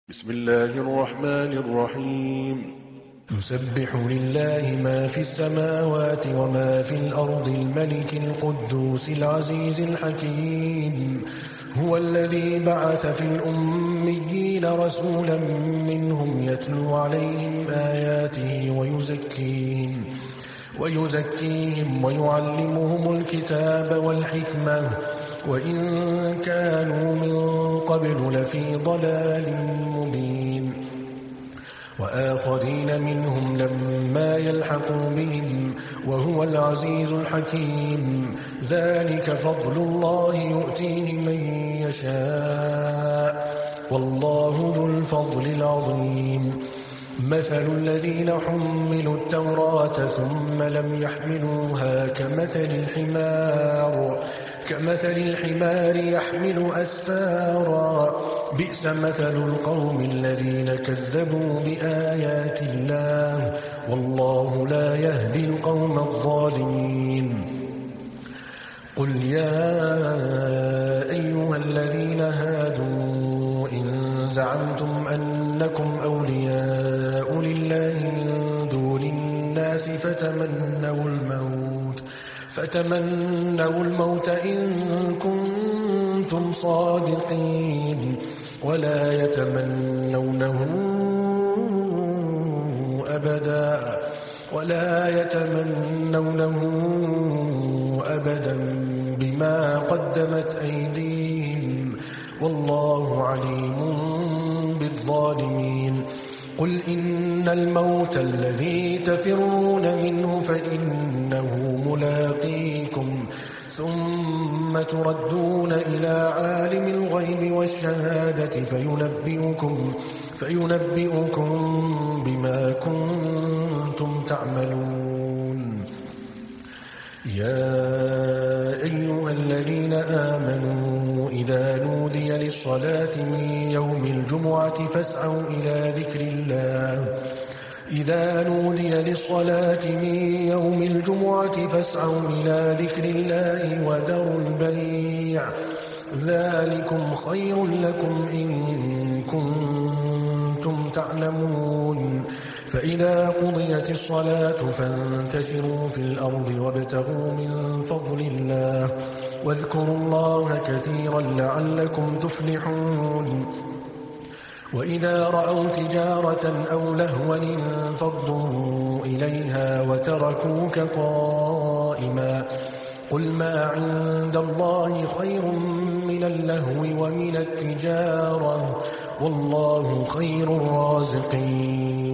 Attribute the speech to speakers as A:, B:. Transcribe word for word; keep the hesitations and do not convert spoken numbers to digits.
A: بسم الله الرحمن الرحيم يسبح لله ما في السماوات وما في الأرض الملك القدوس العزيز الحكيم هو الذي بعث في الأميين رسولا منهم يتلو عليهم آياته ويزكيهم ويزكيهم ويعلمهم الكتاب والحكمة وإن كانوا من قبل لفي ضلال مبين وآخرين منهم لما يلحقوا بهم وهو العزيز الحكيم ذلك فضل الله يؤتيه من يشاء والله ذو الفضل العظيم مثل الذين حملوا التوراة ثم لم يحملوها كمثل الحمار كمثل الحمار يحمل أسفارا بئس مثل القوم الذين كذبوا بآيات الله والله لا يهدي القوم الظالمين قل يا أيها الذين هادوا إن زعمتم أنكم أولياء لله من دون الناس فتمنوا الموت فتمنوا الموت إن كنتم صادقين ولا يتمنونه أبدا ولا يتمنونه أبدا بما قدمت أيديهم والله عليم بالظالمين قل إن الموت الذي تفرون منه فإنه ملاقيكم ثم تردون إلى عالم الغيب والشهادة فينبئكم, فينبئكم بما كنتم تعملون يا أيها الذين آمنوا إذا نودي للصلاة من يوم الجمعة فاسعوا إلى ذكر الله إذا نودي للصلاة من يوم الجمعة فاسعوا إلى ذكر الله وذروا البيع ذلكم خير لكم إن كنتم تعلمون فإذا قضيت الصلاة فانتشروا في الأرض وابتغوا من فضل الله واذكروا الله كثيرا لعلكم تفلحون وإذا رأوا تجارة أو لهوا انفضوا إليها وتركوك قائما قل ما عند الله خير من اللهو ومن التجارة والله خير الرازقين